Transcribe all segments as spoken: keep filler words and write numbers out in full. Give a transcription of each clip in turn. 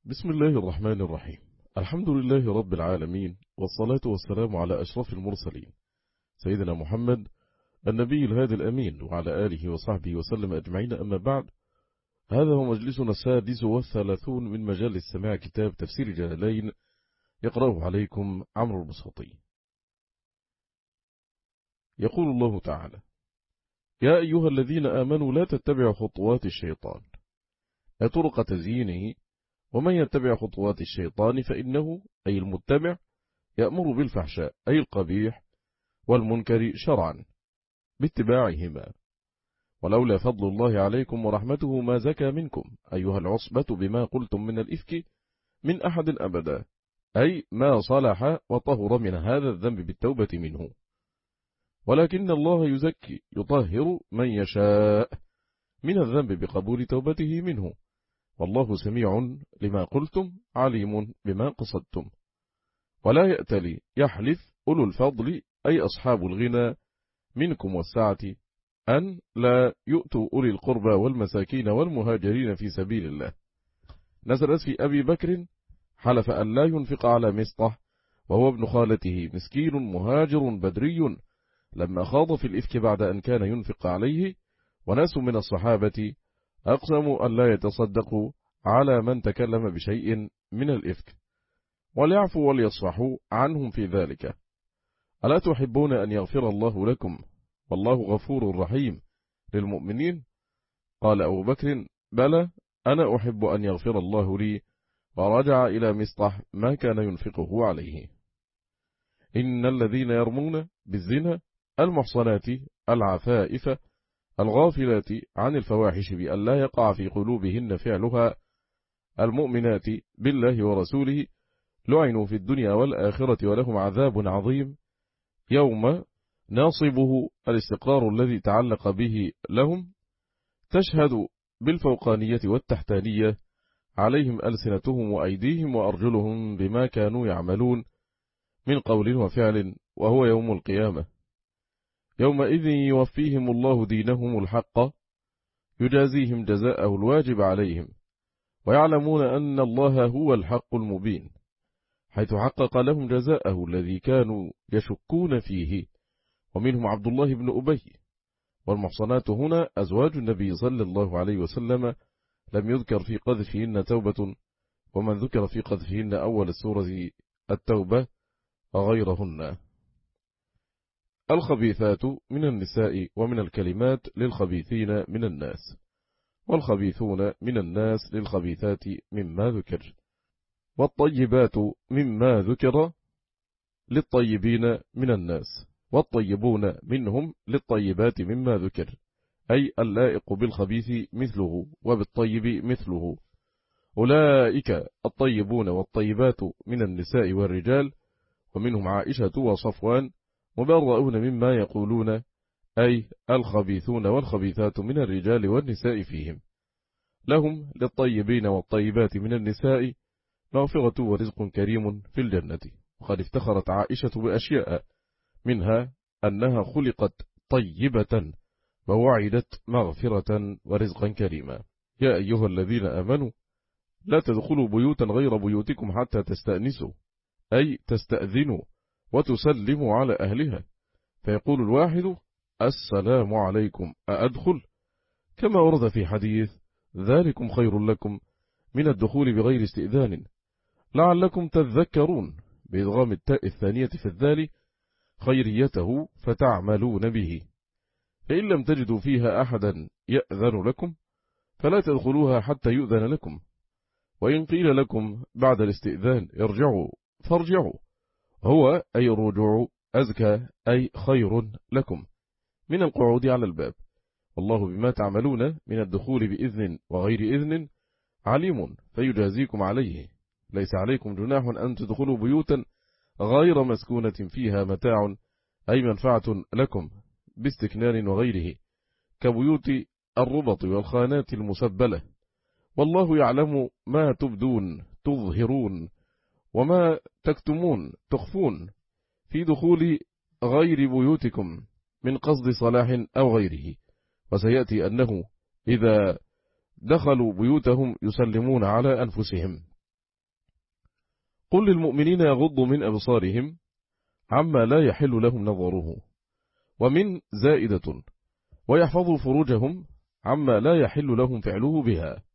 بسم الله الرحمن الرحيم. الحمد لله رب العالمين، والصلاة والسلام على أشرف المرسلين سيدنا محمد النبي الهادي الأمين، وعلى آله وصحبه وسلم أجمعين. أما بعد، هذا هو مجلسنا السادس والثلاثون من مجالس سماع كتاب تفسير جلالين، يقرأه عليكم عمرو البساطي. يقول الله تعالى: يا أيها الذين آمنوا لا تتبعوا خطوات الشيطان أطرق تزيينه، ومن يتبع خطوات الشيطان فإنه أي المتبع يأمر بالفحشاء أي القبيح والمنكر شرعا باتباعهما، ولولا فضل الله عليكم ورحمته ما زكى منكم أيها العصبة بما قلتم من الإفك من أحد أبدا، أي ما صلح وطهر من هذا الذنب بالتوبة منه، ولكن الله يزكي يطهر من يشاء من الذنب بقبول توبته منه، والله سميع لما قلتم عليم بما قصدتم. ولا يأتلي يحلف أولو الفضل أي أصحاب الغنى منكم والسعة أن لا يؤتوا أولي القربى والمساكين والمهاجرين في سبيل الله. نزلت في أبي بكر حلف أن لا ينفق على مصطح وهو ابن خالته مسكين مهاجر بدري، لما خاض في الإفك بعد أن كان ينفق عليه، وناس من الصحابة أقسموا أن لا يتصدقوا على من تكلم بشيء من الإفك، وليعفوا وليصفحوا عنهم في ذلك. ألا تحبون أن يغفر الله لكم والله غفور رحيم للمؤمنين؟ قال أبو بكر: بلى، أنا أحب أن يغفر الله لي، ورجع إلى مصطح ما كان ينفقه عليه. إن الذين يرمون بالزنا المحصنات العفائف الغافلات عن الفواحش بأن لا يقع في قلوبهن فعلها المؤمنات بالله ورسوله لعنوا في الدنيا والآخرة ولهم عذاب عظيم. يوم ناصبه الاستقرار الذي تعلق به لهم، تشهد بالفوقانية والتحتانية عليهم ألسنتهم وأيديهم وأرجلهم بما كانوا يعملون من قول وفعل، وهو يوم القيامة. يومئذ يوفيهم الله دينهم الحق يجازيهم جزاءه الواجب عليهم، ويعلمون أن الله هو الحق المبين، حيث حقق لهم جزاءه الذي كانوا يشكون فيه. ومنهم عبد الله بن أبي. والمحصنات هنا أزواج النبي صلى الله عليه وسلم، لم يذكر في قذفهن توبة، ومن ذكر في قذفهن أول السورة التوبة غيرهن. الخبيثات من النساء ومن الكلمات للخبيثين من الناس، والخبيثون من الناس للخبيثات مما ذكر، والطيبات مما ذكر للطيبين من الناس، والطيبون منهم للطيبات مما ذكر، أي اللائق بالخبيث مثله وبالطيب مثله. أولئك الطيبون والطيبات من النساء والرجال، ومنهم عائشة وصفوان، مبرؤون مما يقولون، أي الخبيثون والخبيثات من الرجال والنساء فيهم. لهم للطيبين والطيبات من النساء مغفرة ورزق كريم في الجنة. وقد افتخرت عائشة بأشياء، منها أنها خلقت طيبة ووعدت مغفرة ورزقا كريما. يا أيها الذين آمنوا لا تدخلوا بيوتا غير بيوتكم حتى تستأنسوا، أي تستأذنوا وتسلموا على أهلها، فيقول الواحد: السلام عليكم، أأدخل؟ كما ورد في حديث: ذلكم خير لكم من الدخول بغير استئذان، لعلكم تذكرون، بإدغام التاء الثانية في الذال خيريته فتعملون به. فإن لم تجدوا فيها أحدا يأذن لكم فلا تدخلوها حتى يؤذن لكم، وإن قيل لكم بعد الاستئذان ارجعوا فارجعوا، هو أي الرجوع أزكى أي خير لكم من القعود على الباب، والله بما تعملون من الدخول بإذن وغير إذن عليم فيجازيكم عليه. ليس عليكم جناح أن تدخلوا بيوتا غير مسكونة فيها متاع أي منفعة لكم باستكنان وغيره، كبيوت الربط والخانات المسبلة، والله يعلم ما تبدون تظهرون وما تكتمون تخفون في دخول غير بيوتكم من قصد صلاح أو غيره. وسيأتي أنه إذا دخلوا بيوتهم يسلمون على أنفسهم، قل للمؤمنين يغضوا من أبصارهم عما لا يحل لهم نظره، ومن زائدة ويحفظوا فروجهم عما لا يحل لهم فعله بها،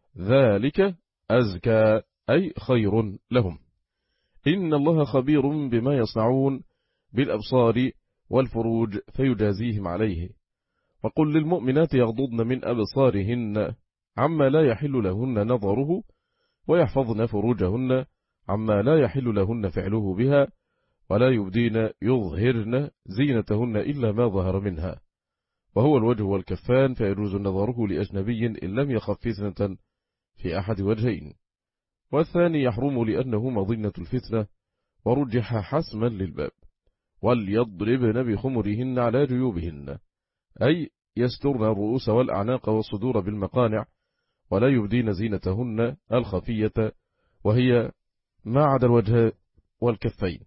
ذلك أزكى أي خير لهم، إن الله خبير بما يصنعون بالأبصار والفروج فيجازيهم عليه. وقل للمؤمنات يغضضن من أبصارهن عما لا يحل لهن نظره، ويحفظن فروجهن عما لا يحل لهن فعله بها، ولا يبدين يظهرن زينتهن إلا ما ظهر منها، وهو الوجه والكفان، فيجوز نظره لأجنبي إن لم يخف فتنة في أحد وجهين، والثاني يحرم لأنه مظنة الفتنة، ورجح حسما للباب. وليضربن بخمرهن على جيوبهن، أي يسترن الرؤوس والأعناق والصدور بالمقانع، ولا يبدين زينتهن الخفية وهي ما عدا الوجه والكفين،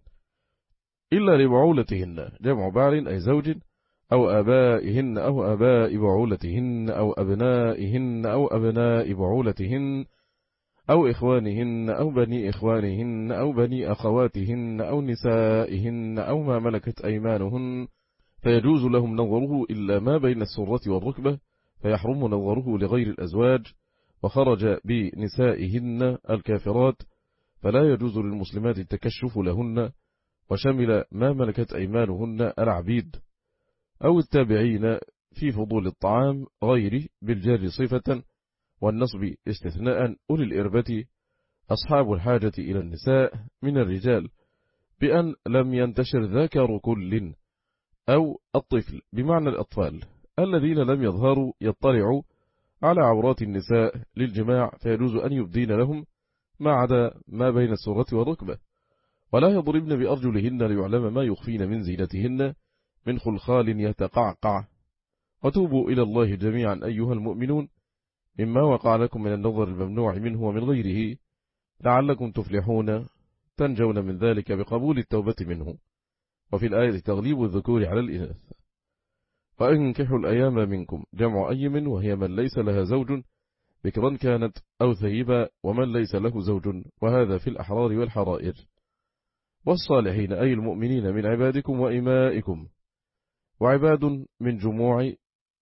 إلا لبعولتهن، جمع بعل أي زوج، أو آبائهن أو آباء بعولتهن، أو أبنائهن أو أبناء بعولتهن، أو إخوانهن أو بني إخوانهن أو بني أخواتهن أو نسائهن أو ما ملكت أيمانهن، فيجوز لهم نظره إلا ما بين السرة والركبة، فيحرم نظره لغير الأزواج. وخرج بنسائهن الكافرات، فلا يجوز للمسلمات التكشف لهن، وشمل ما ملكت أيمانهن العبيد أو التابعين في فضول الطعام غير بالجار صفة، والنصب استثناء أولي الإربة أصحاب الحاجة إلى النساء من الرجال، بأن لم ينتشر ذكر كل أو الطفل بمعنى الأطفال الذين لم يظهروا يطلعوا على عورات النساء للجماع، فيجوز أن يبدين لهم ما عدا ما بين السرة والركبة، ولا يضربن بأرجلهن ليعلم ما يخفين من زينتهن من خلخال يتقعقع. وتوبوا إلى الله جميعا أيها المؤمنون مما وقع لكم من النظر الممنوع منه ومن غيره لعلكم تفلحون، تنجون من ذلك بقبول التوبة منه. وفي الآية تغليب الذكور على الإناث. فأنكحوا الأيام منكم، جمع أيم وهي من ليس لها زوج بكرا كانت أو ثيبا، ومن ليس له زوج، وهذا في الأحرار والحرائر. والصالحين أي المؤمنين من عبادكم وإمائكم، وعباد من جموع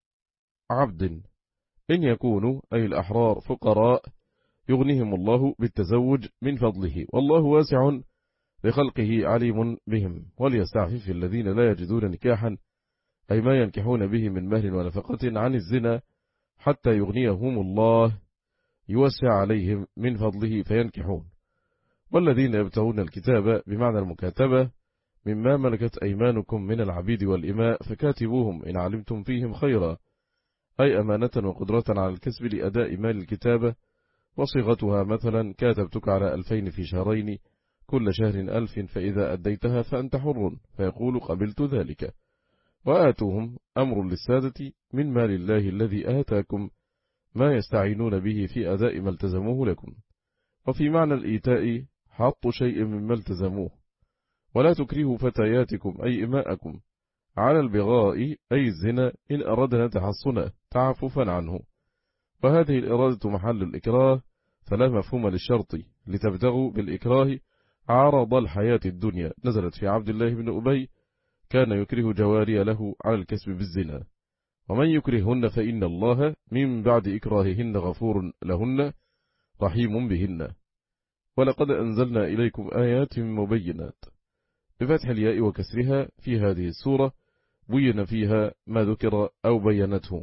عبد إن يكونوا أي الأحرار فقراء يغنيهم الله بالتزوج من فضله، والله واسع لخلقه عليم بهم. وليستعفف الذين لا يجدون نكاحا أي ما ينكحون به من مهر ونفقة عن الزنا حتى يغنيهم الله يوسع عليهم من فضله فينكحون. والذين يبتغون الكتاب بمعنى المكاتبة مما ملكت أيمانكم من العبيد والإماء، فكاتبوهم إن علمتم فيهم خيرا، أي أمانة وقدرة على الكسب لأداء مال الكتابة. وصيغتها مثلا كاتبتك على ألفين في شهرين كل شهر ألف، فإذا أديتها فأنت حر، فيقول قبلت ذلك. وآتوهم أمر للسادة من مال الله الذي آتاكم ما يستعينون به في أداء ما التزموه لكم. وفي معنى الإيتاء حط شيء مما التزموه. ولا تكرهوا فتياتكم أي إماءكم على البغاء أي الزنا إن أردنا تحصنا تعففا عنه، وهذه الإرادة محل الإكراه، فلا مفهوم للشرط لتبتغوا بالإكراه عرض الحياة الدنيا، نزلت في عبد الله بن أبي كان يكره جواري له على الكسب بالزنا. ومن يكرهن فإن الله من بعد إكراههن غفور لهن رحيم بهن. ولقد أنزلنا إليكم آيات مبينات بفتح الياء وكسرها في هذه السورة، بين فيها ما ذكر أو بينته.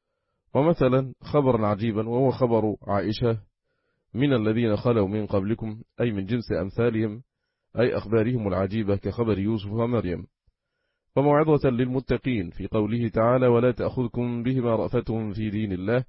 ومثلا خبرا عجيبا وهو خبر عائشة من الذين خلوا من قبلكم، أي من جنس أمثالهم، أي أخبارهم العجيبة كخبر يوسف ومريم. وموعظة للمتقين في قوله تعالى ولا تأخذكم بهما رأفة في دين الله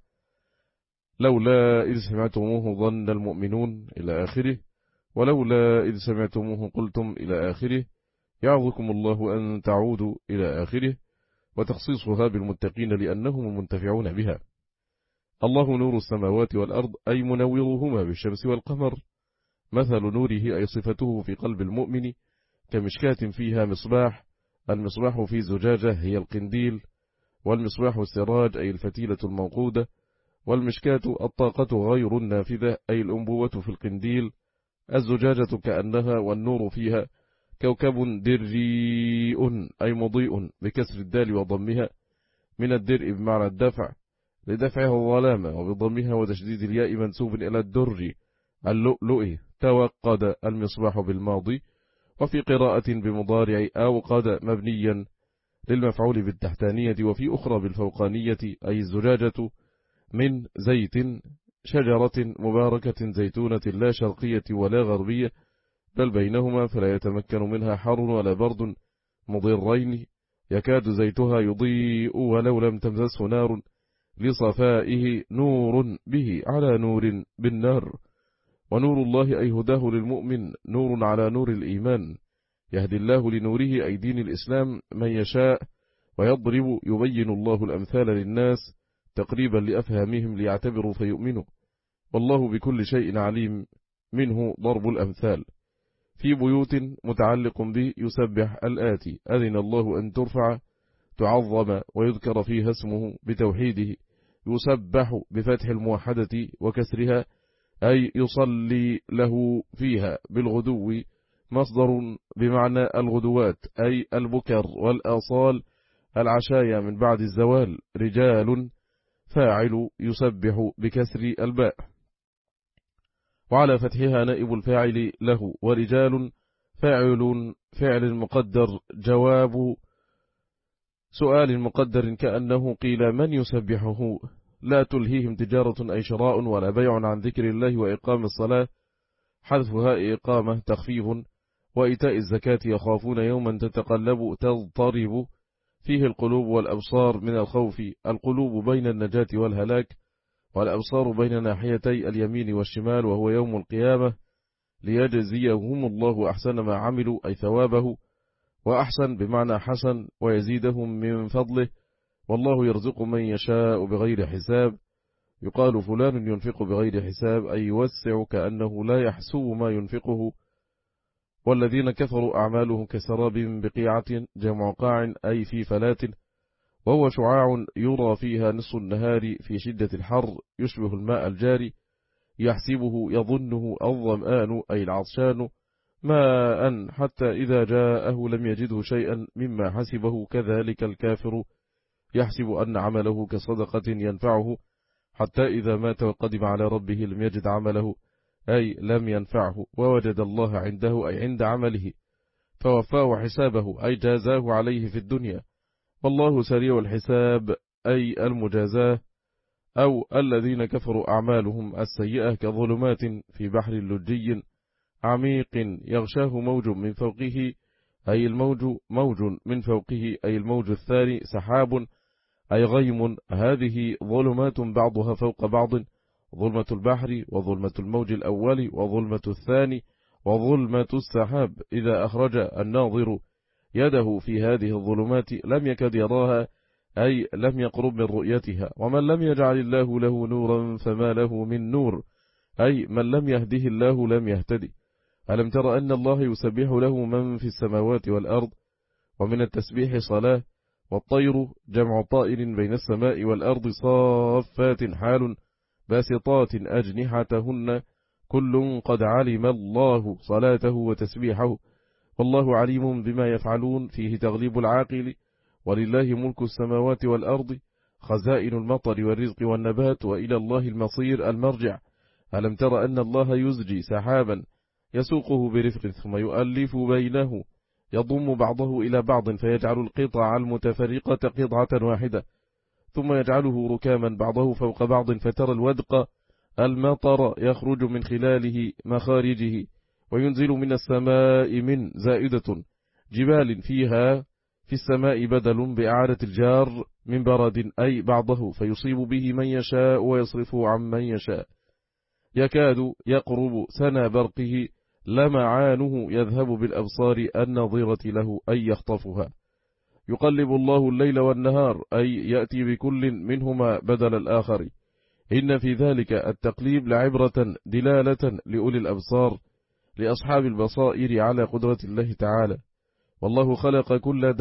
لولا إذ سمعتموه ظن المؤمنون إلى آخره، ولولا إذ سمعتموه قلتم إلى آخره، يعظكم الله أن تعودوا إلى آخره. وتخصيصها بالمتقين لأنهم المنتفعون بها. الله نور السماوات والأرض أي منورهما بالشمس والقمر، مثل نوره أي صفته في قلب المؤمن كمشكاة فيها مصباح، المصباح في زجاجة هي القنديل، والمصباح السراج أي الفتيلة الموقودة، والمشكاة الطاقة غير النافذة أي الأنبوة في القنديل، الزجاجة كأنها والنور فيها كوكب دريء أي مضيء بكسر الدال وضمها، من الدرء بمعنى الدفع لدفعها الظلام، وبضمها وتشديد الياء منسوب إلى الدر اللؤلؤ توقد المصباح بالماضي، وفي قراءة بمضارع أوقد مبنيا للمفعول بالتحتانية، وفي أخرى بالفوقانية أي الزجاجة من زيت شجرة مباركة زيتونة لا شرقية ولا غربية بل بينهما، فلا يتمكن منها حر ولا برد مضرين، يكاد زيتها يضيء ولو لم تمسسه نار لصفائه نور به على نور بالنار. ونور الله أي هداه للمؤمن نور على نور الإيمان، يهدي الله لنوره أي دين الإسلام من يشاء، ويضرب يبين الله الأمثال للناس تقريبا لأفهامهم ليعتبروا فيؤمنوا، والله بكل شيء عليم، منه ضرب الأمثال. في بيوت متعلق به يسبح الآتي: أذن الله أن ترفع تعظم ويذكر فيها اسمه بتوحيده، يسبح بفتح الموحدة وكسرها أي يصلي له فيها بالغدو، مصدر بمعنى الغدوات أي البكر والآصال العشايا من بعد الزوال، رجال فاعل يسبح بكسر الباء، وعلى فتحها نائب الفاعل له، ورجال فاعل فعل مقدر جواب سؤال مقدر كأنه قيل من يسبحه، لا تلهيهم تجارة أي شراء ولا بيع عن ذكر الله وإقام الصلاة، حذفها إقامة تخفيف، وإيتاء الزكاة يخافون يوما تتقلب تضطرب فيه القلوب والأبصار من الخوف، القلوب بين النجاة والهلاك، والأبصار بين ناحيتي اليمين والشمال، وهو يوم القيامة ليجزيهم الله أحسن ما عملوا أي ثوابه، وأحسن بمعنى حسن ويزيدهم من فضله، والله يرزق من يشاء بغير حساب، يقال فلان ينفق بغير حساب أي يوسع كأنه لا يحسب ما ينفقه. والذين كفروا أعمالهم كسراب بقيعة جمع قاع أي في فلات، وهو شعاع يرى فيها نصف النهار في شدة الحر يشبه الماء الجاري، يحسبه يظنه الظمآن أي العطشان ماء حتى إذا جاءه لم يجده شيئا مما حسبه، كذلك الكافر يحسب أن عمله كصدقة ينفعه حتى إذا مات وقدم على ربه لم يجد عمله أي لم ينفعه، ووجد الله عنده أي عند عمله فوفاه حسابه أي جازاه عليه في الدنيا، والله سريع الحساب أي المجازاه. أو الذين كفروا أعمالهم السيئة كظلمات في بحر لجي عميق يغشاه موج من فوقه أي الموج موج من فوقه أي الموج الثاني سحاب أي غيم، هذه ظلمات بعضها فوق بعض، ظلمة البحر وظلمة الموج الأول وظلمة الثاني وظلمة السحاب، إذا أخرج الناظر يده في هذه الظلمات لم يكد يراها أي لم يقرب من رؤيتها، ومن لم يجعل الله له نورا فما له من نور أي من لم يهده الله لم يهتدي. ألم تر أن الله يسبح له من في السماوات والأرض، ومن التسبيح صلاة، والطير جمع طائر بين السماء والأرض صافات حال باسطات أجنحتهن كل قد علم الله صلاته وتسبيحه، والله عليم بما يفعلون، فيه تغليب العاقل، ولله ملك السماوات والأرض خزائن المطر والرزق والنبات وإلى الله المصير المرجع. ألم تر أن الله يزجي سحابا يسوقه برفق ثم يؤلف بينه يضم بعضه إلى بعض فيجعل القطع المتفرقة قطعة واحدة ثم يجعله ركاما بعضه فوق بعض، فترى الودق المطر يخرج من خلاله مخارجه، وينزل من السماء من زائدة جبال فيها في السماء بدل بإعادة الجار من برد أي بعضه، فيصيب به من يشاء ويصرفه عن من يشاء، يكاد يقرب سنا برقه لمعانه يذهب بالأبصار النظيرة له أي يخطفها. يقلب الله الليل والنهار أي يأتي بكل منهما بدل الآخر، إن في ذلك التقليب لعبرة دلالة لأولي الأبصار لأصحاب البصائر على قدرة الله تعالى. والله خلق كل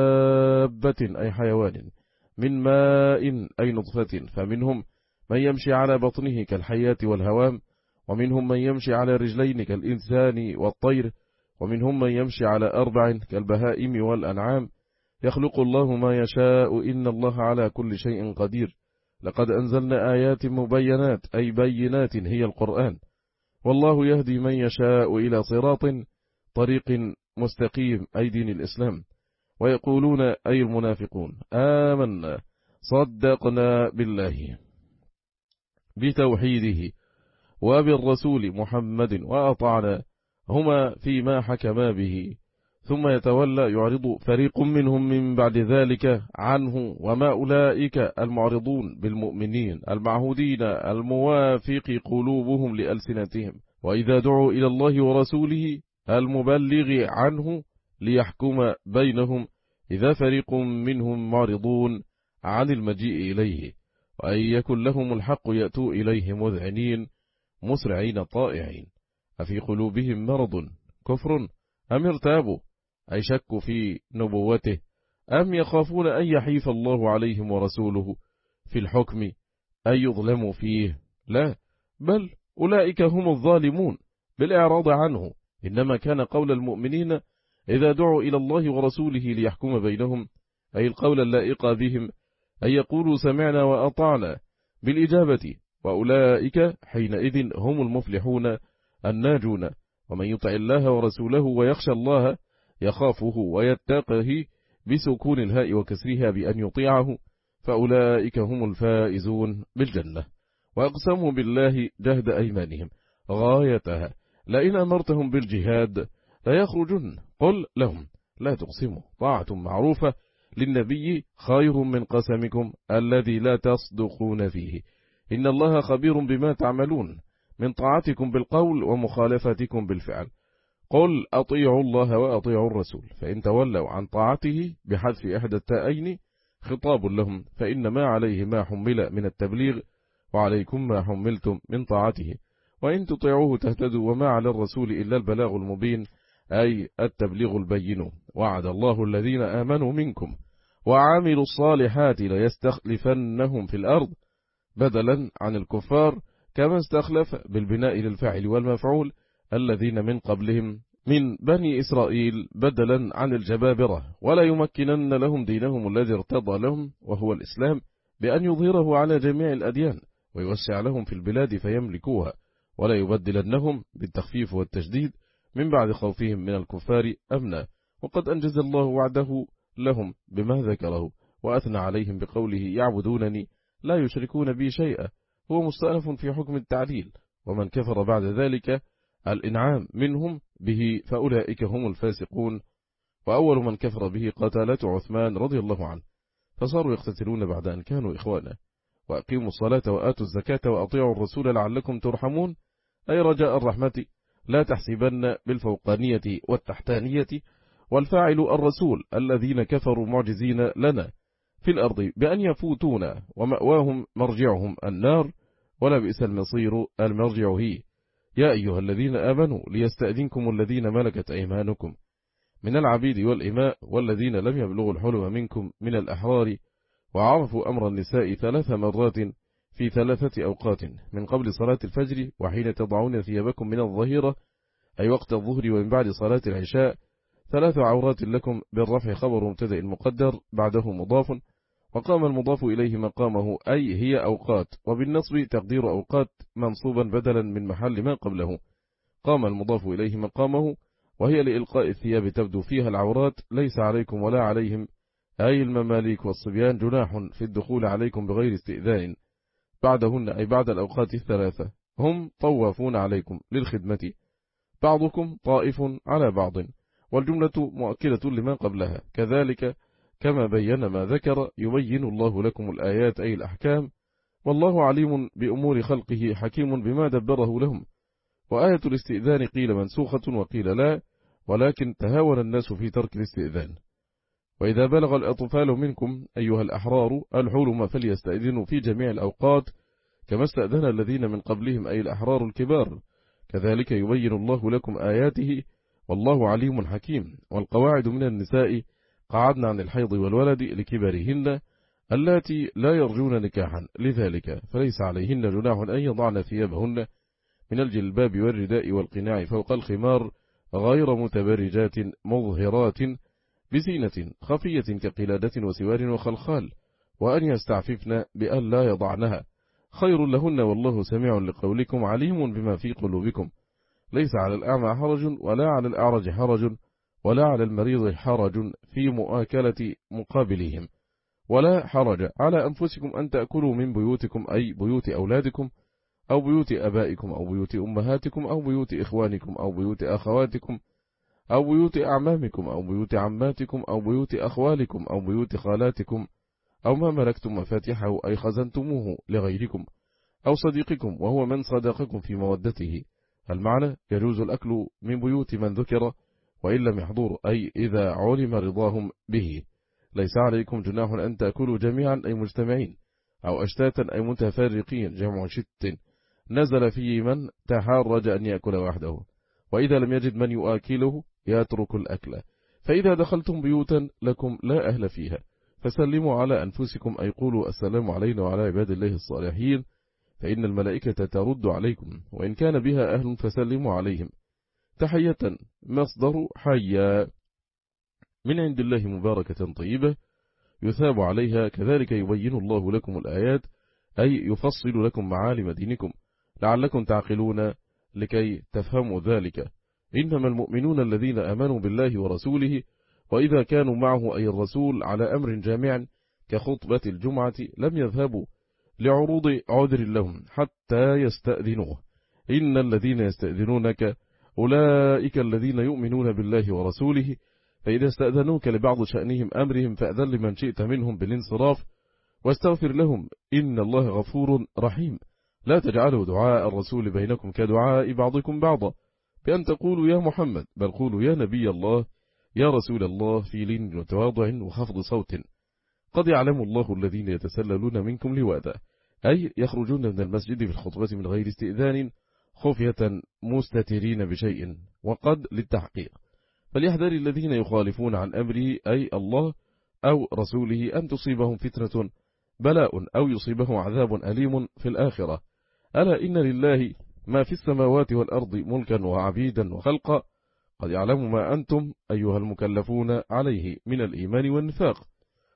دابة أي حيوان من ماء أي نطفة، فمنهم من يمشي على بطنه كالحياة والهوام، ومنهم من يمشي على رجلين كالإنسان والطير، ومنهم من يمشي على أربع كالبهائم والأنعام، يخلق الله ما يشاء إن الله على كل شيء قدير. لقد أنزلنا آيات مبينات أي بينات هي القرآن، والله يهدي من يشاء إلى صراط طريق مستقيم أي دين الإسلام. ويقولون أي المنافقون آمنا صدقنا بالله بتوحيده وبالرسول محمد وأطعنا هما فيما حكما به، ثم يتولى يعرض فريق منهم من بعد ذلك عنه، وما أولئك المعرضون بالمؤمنين المعهودين الموافق قلوبهم لألسنتهم، وإذا دعوا إلى الله ورسوله المبلغ عنه ليحكم بينهم إذا فريق منهم معرضون عن المجيء إليه، وأن يكن لهم الحق يأتوا إليه مذعنين مسرعين طائعين، أفي قلوبهم مرض كفر أم ارتابوا أي شكوا في نبوته، أم يخافون أن يحيف الله عليهم ورسوله في الحكم أن يظلموا فيه؟ لا، بل أولئك هم الظالمون بالإعراض عنه. إنما كان قول المؤمنين إذا دعوا إلى الله ورسوله ليحكم بينهم أي القول اللائق بهم أن يقولوا سمعنا وأطعنا بالإجابة، وأولئك حينئذ هم المفلحون الناجون. ومن يطع الله ورسوله ويخشى الله يخافه ويتقه بسكون الهاء وكسرها بأن يطيعه فأولئك هم الفائزون بالجنة. وأقسموا بالله جهد أيمانهم غايتها لئن أمرتهم بالجهاد فيخرجن، قل لهم لا تقسموا، طاعة معروفة للنبي خير من قسمكم الذي لا تصدقون فيه، إن الله خبير بما تعملون من طاعتكم بالقول ومخالفتكم بالفعل. قل أطيعوا الله وأطيعوا الرسول، فإن تولوا عن طاعته بحذف إحدى التائين خطاب لهم، فإنما عليه ما حمل من التبليغ وعليكم ما حملتم من طاعته، وإن تطيعوه تهتدوا وما على الرسول إلا البلاغ المبين أي التبليغ البين. وعد الله الذين آمنوا منكم وعملوا الصالحات ليستخلفنهم في الأرض بدلا عن الكفار كما استخلف بالبناء للفاعل والمفعول الذين من قبلهم من بني إسرائيل بدلا عن الجبابرة، ولا يمكنن لهم دينهم الذي ارتضى لهم وهو الإسلام بأن يظهره على جميع الأديان ويوسع لهم في البلاد فيملكوها، ولا يبدلنهم بالتخفيف والتشديد من بعد خوفهم من الكفار أمنا، وقد أنجز الله وعده لهم بما ذكره وأثنى عليهم بقوله يعبدونني لا يشركون بي شيئا، هو مستأنف في حكم التعليل، ومن كفر بعد ذلك الإنعام منهم به فأولئك هم الفاسقون. وأول من كفر به قتالة عثمان رضي الله عنه، فصاروا يقتتلون بعد أن كانوا إخوانا. وأقيموا الصلاة وآتوا الزكاة وأطيعوا الرسول لعلكم ترحمون، أي رجاء الرحمة لا تحسبن بالفوقانية والتحتانية، والفاعل الرسول الذين كفروا معجزين لنا في الأرض بأن يفوتونا ومأواهم مرجعهم النار ولا بئس المصير المرجع هي. يا أيها الذين آمنوا ليستأذنكم الذين ملكت أيمانكم من العبيد والإماء والذين لم يبلغوا الحلم منكم من الأحرار، وعرفوا أمر النساء ثلاث مرات في ثلاثة أوقات من قبل صلاة الفجر وحين تضعون ثيابكم من الظهيرة أي وقت الظهر ومن بعد صلاة العشاء، ثلاث عورات لكم بالرفع خبر مبتدأ مقدر بعده مضاف، وقام المضاف إليه مقامه أي هي أوقات، وبالنصب تقدير أوقات منصوبا بدلا من محل ما قبله، قام المضاف إليه مقامه، وهي لإلقاء الثياب تبدو فيها العورات ليس عليكم ولا عليهم أي المماليك والصبيان جناح في الدخول عليكم بغير استئذان بعدهن أي بعد الأوقات الثلاثة، هم طوافون عليكم للخدمة بعضكم طائف على بعض، والجملة مؤكدة لما قبلها، كذلك كما بين ما ذكر يبين الله لكم الآيات أي الأحكام، والله عليم بأمور خلقه حكيم بما دبره لهم. وآية الاستئذان قيل منسوخة وقيل لا، ولكن تهاون الناس في ترك الاستئذان. وإذا بلغ الأطفال منكم أيها الأحرار الحلم فليستأذنوا في جميع الأوقات كما استأذن الذين من قبلهم أي الأحرار الكبار، كذلك يبين الله لكم آياته والله عليم حكيم. والقواعد من النساء قعدنا عن الحيض والولد لكبرهن اللاتي لا يرجون نكاحا، لذلك فليس عليهن جناح أن يضعن ثيابهن من الجلباب والرداء والقناع فوق الخمار غير متبرجات مظهرات بزينة خفية كقلادة وسوار وخلخال، وأن يستعففن بأن لا يضعنها خير لهن، والله سميع لقولكم عليم بما في قلوبكم. ليس على الأعمى حرج ولا على الأعرج حرج ولا على المريض حرج في مؤاكلة مقابلهم، ولا حرج على أنفسكم أن تأكلوا من بيوتكم، أي بيوت أولادكم أو بيوت أبائكم أو بيوت أمهاتكم أو بيوت إخوانكم أو بيوت أخواتكم أو بيوت أعمامكم أو بيوت عماتكم أو بيوت أخوالكم أو بيوت خالاتكم أو ما ملكتم مفاتحه أي خزنتموه لغيركم أو صديقكم وهو من صدقكم في مودته. المعنى يجوز الأكل من بيوت من ذكر وإن لم يحضروا، أي إذا علم رضاهم به. ليس عليكم جناح أن تأكلوا جميعا أي مجتمعين أو أشتاتا أي متفرقين جمع شت نزل في من تحرج أن يأكل وحده، وإذا لم يجد من يؤكله يترك الأكل. فإذا دخلتم بيوتا لكم لا أهل فيها فسلموا على أنفسكم، أي قولوا السلام علينا وعلى عباد الله الصالحين، فإن الملائكة ترد عليكم، وإن كان بها أهل فسلموا عليهم. تحية مصدر حيا من عند الله مباركة طيبة يثاب عليها، كذلك يبين الله لكم الآيات أي يفصل لكم معالم دينكم لعلكم تعقلون لكي تفهموا ذلك. إنما المؤمنون الذين آمنوا بالله ورسوله وإذا كانوا معه أي الرسول على أمر جامع كخطبة الجمعة لم يذهبوا لعروض عذر لهم حتى يستأذنوه. إن الذين يستأذنونك أولئك الذين يؤمنون بالله ورسوله، فإذا استأذنوك لبعض شأنهم أمرهم فأذن لمن شئت منهم بالانصراف واستغفر لهم، إن الله غفور رحيم. لا تجعلوا دعاء الرسول بينكم كدعاء بعضكم بعضا بأن تقولوا يا محمد، بل قولوا يا نبي الله يا رسول الله في لين وتواضع وخفض صوت. قد يعلم الله الذين يتسللون منكم لواذا، أي يخرجون من المسجد في الخطبة من غير استئذان خفية مستترين بشيء، وقد للتحقيق. فليحذر الذين يخالفون عن أمره أي الله أو رسوله أن تصيبهم فتنة بلاء أو يصيبهم عذاب أليم في الآخرة. ألا إن لله ما في السماوات والأرض ملكا وعبيدا وخلقا، قد يعلم ما أنتم أيها المكلفون عليه من الإيمان والنفاق،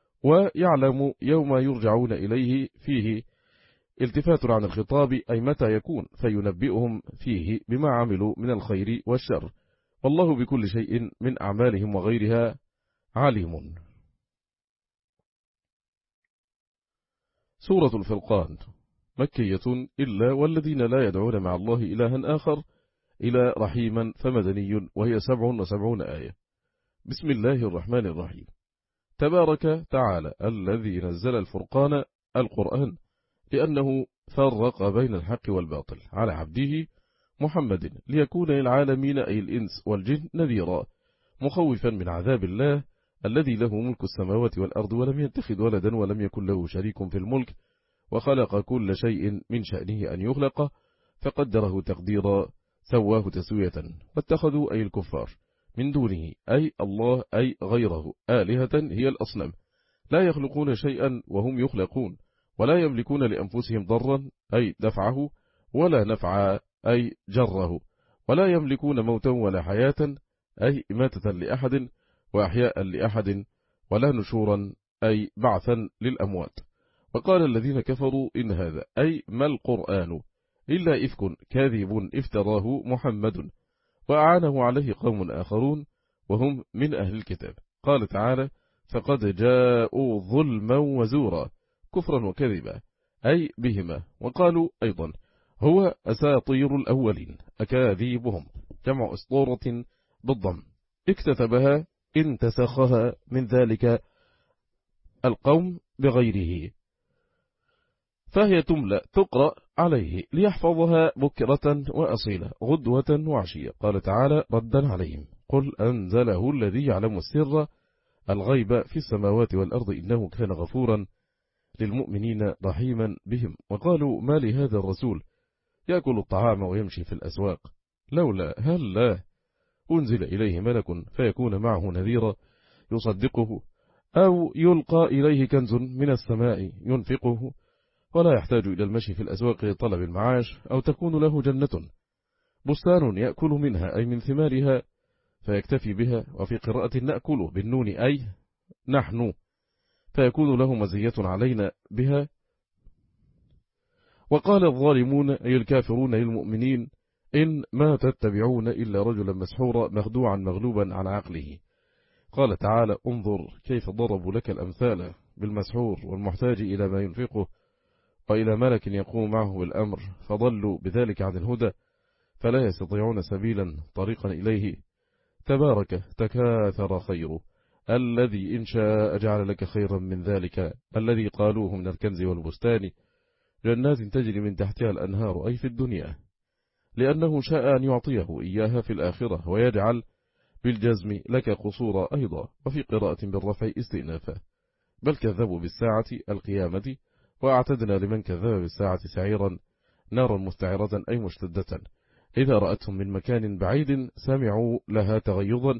ويعلم يوم يرجعون إليه فيه التفات عن الخطاب أي متى يكون، فينبئهم فيه بما عملوا من الخير والشر، والله بكل شيء من أعمالهم وغيرها عليم. سورة الفرقان مكية إلا والذين لا يدعون مع الله إلها آخر إلى رحيما فمدني، وهي سبع وسبعون آية. بسم الله الرحمن الرحيم. تبارك تعالى الذي نزل الفرقان القرآن لأنه فرق بين الحق والباطل على عبده محمد ليكون للعالمين أي الإنس والجن نذيرا مخوفا من عذاب الله الذي له ملك السماوات والأرض ولم يتخذ ولدا ولم يكن له شريك في الملك وخلق كل شيء من شأنه أن يخلق فقدره تقديرا سواه تسوية. واتخذوا أي الكفار من دونه أي الله أي غيره آلهة هي الأصنام لا يخلقون شيئا وهم يخلقون، ولا يملكون لأنفسهم ضرا أي دفعه ولا نفع أي جره، ولا يملكون موتا ولا حياة أي إماتة لأحد وأحياء لأحد، ولا نشورا أي بعثا للأموات. وقال الذين كفروا إن هذا أي ما القرآن إلا إفك كاذب افتراه محمد وأعانه عليه قوم آخرون وهم من أهل الكتاب. قال تعالى فقد جاءوا ظلما وزورا كفرا وكذبا أي بهما. وقالوا أيضا هو أساطير الأولين أكاذيبهم جمع أسطورة بالضم اكتتبها انتسخها من ذلك القوم بغيره، فهي تملأ تقرأ عليه ليحفظها بكرة وأصيلة غدوة وعشية. قال تعالى ردا عليهم قل أنزله الذي يعلم السر الغيب في السماوات والأرض إنه كان غفورا للمؤمنين رحيما بهم. وقالوا ما لهذا الرسول يأكل الطعام ويمشي في الأسواق لولا هل لا أنزل إليه ملك فيكون معه نذيرا يصدقه أو يلقى إليه كنز من السماء ينفقه ولا يحتاج إلى المشي في الأسواق لطلب المعاش أو تكون له جنة بستان يأكل منها أي من ثمارها فيكتفي بها، وفي قراءة نأكله بالنون أي نحن فيكون له مزية علينا بها. وقال الظالمون أي الكافرون للمؤمنين إن ما تتبعون إلا رجلا مسحورا مخدوعا مغلوبا عن عقله. قال تعالى انظر كيف ضربوا لك الأمثال بالمسحور والمحتاج إلى ما ينفقه وإلى ملك يقوم معه بالأمر فضلوا بذلك عن الهدى فلا يستطيعون سبيلا طريقا إليه. تبارك تكاثر خيره الذي إن شاء جعل لك خيرا من ذلك الذي قالوه من الكنز والبستان جنات تجري من تحتها الأنهار أي في الدنيا، لأنه شاء أن يعطيه إياها في الآخرة ويجعل بالجزم لك قصورا أيضا، وفي قراءة بالرفع استئنافا. بل كذبوا بالساعة القيامة وأعتدنا لمن كذب بالساعة سعيرا نارا مستعرة أي مشتدة إذا رأتهم من مكان بعيد سمعوا لها تغيظا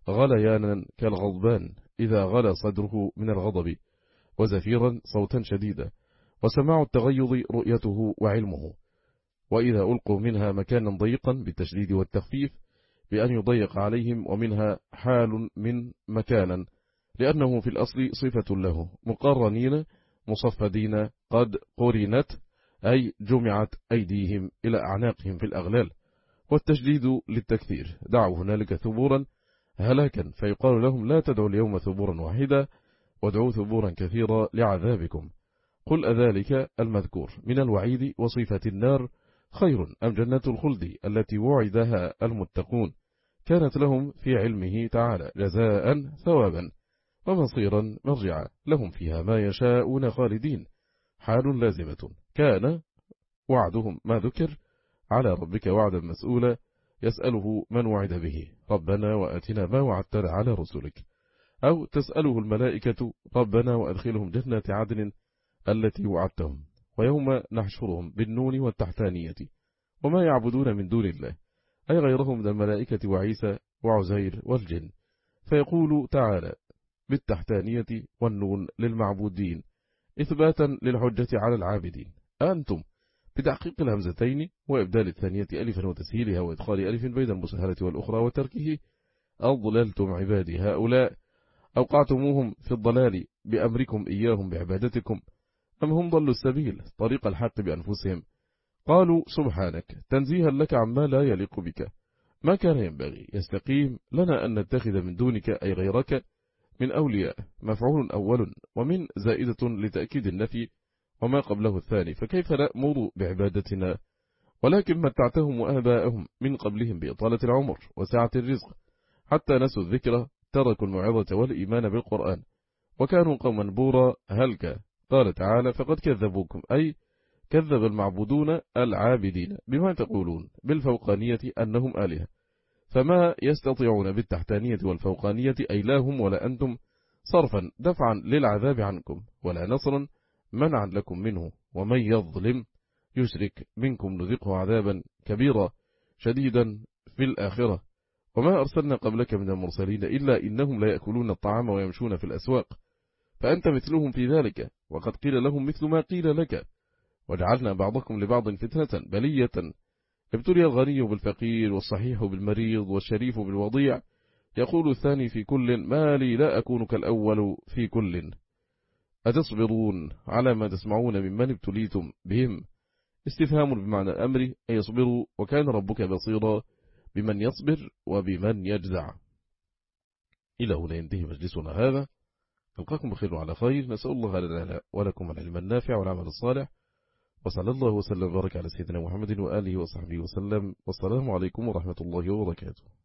غليانا كالغضبان إذا غلى صدره من الغضب وزفيرا صوتا شديدا، وسماع التغيظ رؤيته وعلمه. وإذا ألقوا منها مكانا ضيقا بالتشديد والتخفيف بأن يضيق عليهم، ومنها حال من مكانا لأنه في الأصل صفة له مقرنين مصفدين قد قرنت أي جمعت أيديهم إلى أعناقهم في الأغلال، والتشديد للتكثير دعوا هنالك ثبورا هلاكا فيقال لهم لا تدعوا اليوم ثبورا واحدا وادعوا ثبورا كثيرا لعذابكم. قل أذلك المذكور من الوعيد وصفة النار خير أم جنة الخلد التي وعدها المتقون كانت لهم في علمه تعالى جزاء ثوابا ومصيرا مرجعا لهم فيها ما يشاءون خالدين حال لازمة كان وعدهم ما ذكر على ربك وعدا مسؤولا يسأله من وعد به ربنا وآتنا ما وعدتنا على رسلك، أو تسأله الملائكة ربنا وأدخلهم جنات عدن التي وعدتهم. ويوم نحشرهم بالنون والتحتانية وما يعبدون من دون الله أي غيرهم من الملائكة وعيسى وعزير والجن، فيقول تعالى بالتحتانية والنون للمعبودين إثباتا للحجة على العابدين أنتم بتحقيق الهمزتين وإبدال الثانية ألفا وتسهيلها وإدخال ألف بين المسهلة والأخرى وتركه أضللتم عبادي هؤلاء أوقعتموهم في الضلال بأمركم إياهم بعبادتكم أم هم ضلوا السبيل طريق الحق بأنفسهم. قالوا سبحانك تنزيها لك عما لا يليق بك ما كان ينبغي يستقيم لنا أن نتخذ من دونك أي غيرك من أولياء. مفعول أول ومن زائدة لتأكيد النفي وما قبله الثاني، فكيف نأمر بعبادتنا ولكن متعتهم وآباءهم من قبلهم بإطالة العمر وسعة الرزق حتى نسوا الذكر تركوا الموعظة والإيمان بالقرآن وكانوا قوما بورا هلكا. قال تعالى فقد كذبوكم أي كذب المعبودون العابدين بما تقولون بالفوقانية أنهم آلهة، فما يستطيعون بالتحتانية والفوقانية أي لا هم ولا أنتم صرفا دفعا للعذاب عنكم ولا نصرا منعا لكم منه. ومن يظلم يشرك منكم نذقه عذابا كبيرا شديدا في الآخرة. وما أرسلنا قبلك من المرسلين إلا إنهم لا يأكلون الطعام ويمشون في الأسواق فأنت مثلهم في ذلك، وقد قيل لهم مثل ما قيل لك وجعلنا بعضكم لبعض فتنة بلية ابتلي الغني بالفقير والصحيح بالمريض والشريف بالوضيع يقول الثاني في كل ما لي لا أكون كالأول في كل. أتصبرون على ما تسمعون ممن ابتليتم بهم استفهام بمعنى الأمر أي يصبروا وكان ربك بصيرا بمن يصبر وبمن يجزع. إلى هنا ينتهي مجلسنا هذا، نلقاكم بخير وعلى خير، نسأل الله لنا ولكم العلم النافع والعمل الصالح، وصلى الله وسلم وبارك على سيدنا محمد وآله وصحبه وسلم، والسلام عليكم ورحمة الله وبركاته.